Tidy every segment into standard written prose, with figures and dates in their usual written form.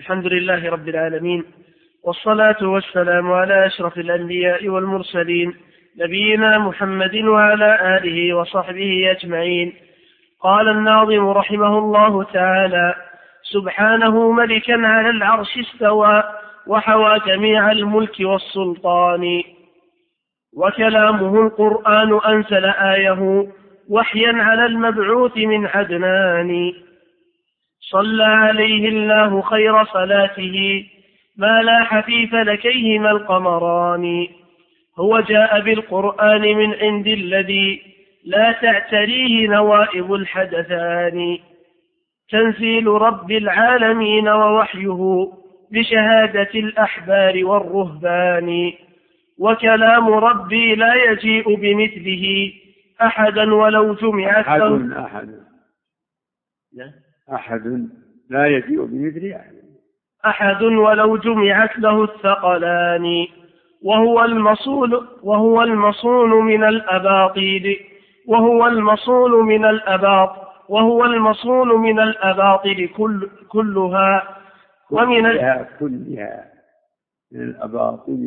الحمد لله رب العالمين، والصلاة والسلام على أشرف الأنبياء والمرسلين نبينا محمد وعلى آله وصحبه أجمعين. قال الناظم رحمه الله تعالى: سبحانه ملكا على العرش استوى، وحوى جميع الملك والسلطان، وكلامه القرآن أنزل آيه، وحيا على المبعوث من عدنان. صلى عليه الله خير صلاته، ما لاح في فلكيهما القمران. هو جاء بالقرآن من عند الذي لا تعتريه نوائب الحدثان. تنزيل رب العالمين ووحيه بشهادة الأحبار والرهبان. وكلام ربي لا يجيء بمثله أحدا ولو جمعت أحد لا يجيء بمثله أحد ولو جمعت له الثقلان. وهو المصون من الأباطيل، كلها ومن الأباطيل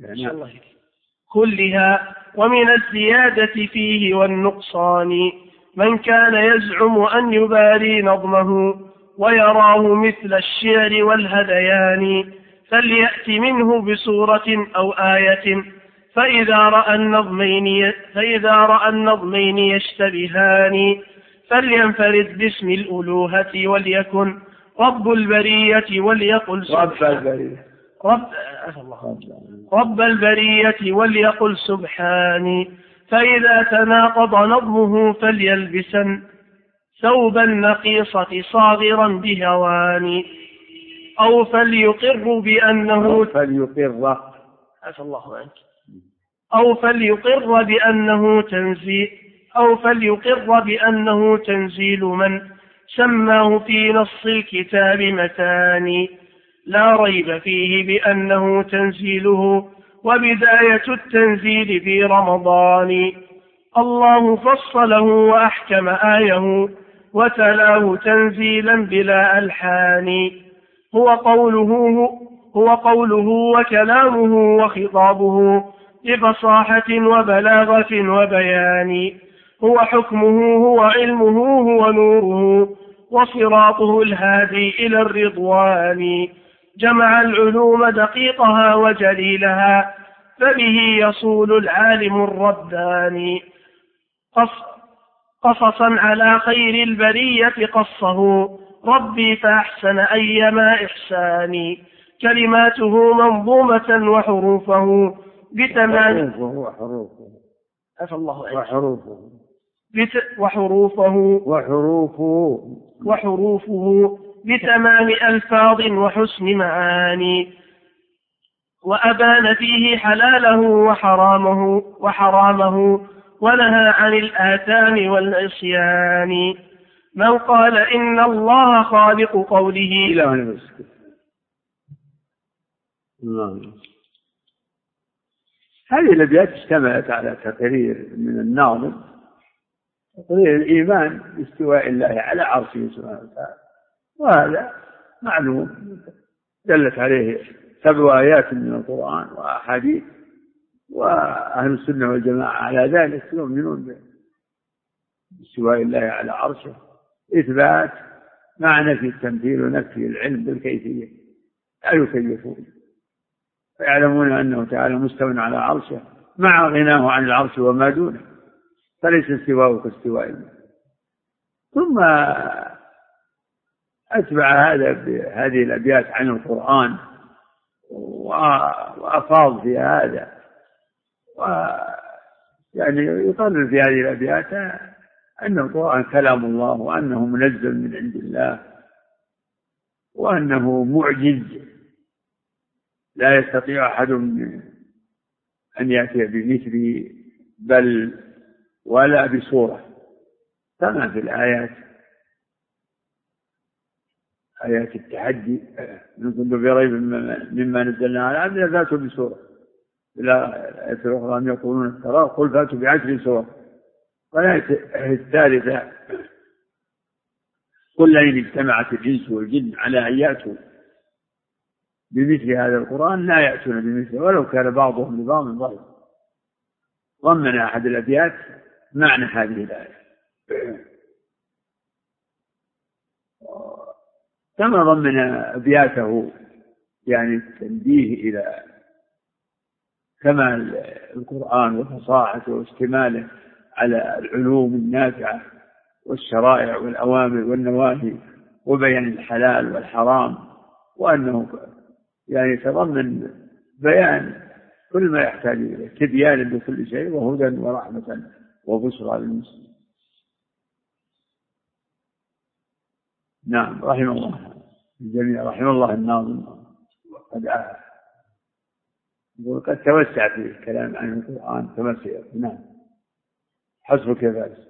كلها ومن الزيادة فيه والنقصان. من كان يزعم أن يباري نظمه ويراه مثل الشعر والهذيان، فليأت منه بسورة أو آية، فإذا رأى النظمين يشتبهان، فلينفرد باسم الألوهة وليكن رب البرية وليقل رب البرية وليقل سبحاني. فإذا تناقض نظمه فليلبسن ثوب النقيصة صاغرا بهوان، أو فليقر بأنه تنزيل من سماه في نص الكتاب متاني، لا ريب فيه بأنه تنزيله، وبداية التنزيل في رمضان. الله فصله وأحكم آيه، وتلاه تنزيلا بلا ألحان. هو قوله وكلامه وخطابه بفصاحة وبلاغة وبيان. هو حكمه، هو علمه، هو نوره، وصراطه الهادي إلى الرضوان. جمع العلوم دقيقها وجليلها، فبه يصول العالم الرباني. قصصا على خير البرية قصه ربي فأحسن أيما إحساني. كلماته منظومة وحروفه بتمام وحروفه بتمام ألفاظ وحسن معاني. وأبان فيه حلاله وحرامه ونهى عن الآثام والعصيان. من قال إن الله خالق قوله هذه الأبيات اشتملت على تقرير من الناظم، تقرير الإيمان باستواء الله على عرشه سبحانه وتعالى، وهذا معلوم دلت عليه 7 آيات من القرآن وأحاديث، وأهل السنة والجماعة على ذلك يؤمنون باستواء الله على عرشه، إثبات معنى في التمثيل ونفي العلم بالكيفية، لا يكيفون، فيعلمون أنه تعالى مستوى على عرشه مع غناه عن العرش وما دونه، فليس استواءه كاستواء الله. ثم أتبع هذه الأبيات عن القرآن وأفاض في هذا، يعني يقرر في هذه الأبيات أن القرآن كلام الله، وأنه منزل من عند الله، وأنه معجز لا يستطيع أحد أن يأتي بمثله بل ولا بصورة، كما في الآيات، آيات التحدي: إن كنتم في ريب مما نزلنا على عبدنا فأتوا بسورة. إلى آية أخرى: أم يقولون افتراه قل فأتوا ب10 سور. والآية الثالثة: قل لئن اجتمعت الإنس والجن على أن يأتوا بمثل هذا القرآن لا يأتون بمثله ولو كان بعضهم لبعض ظهيرا. ضمن أحد الأبيات معنى هذه الآية، كما ضمن أبياته يعني التنبيه إلى كمال القرآن وفصاحته واشتماله على العلوم النافعة والشرائع والأوامر والنواهي وبيان الحلال والحرام، وأنه يعني يتضمن بيان كل ما يحتاج إليه، تبيان لكل شيء وهدى ورحمة وبشرى للمسلمين. نعم، رحم الله الجميع، رحم الله الناظم وقد توسع في الكلام عن القرآن كما سيأتي. نعم، حسبك يا فارس.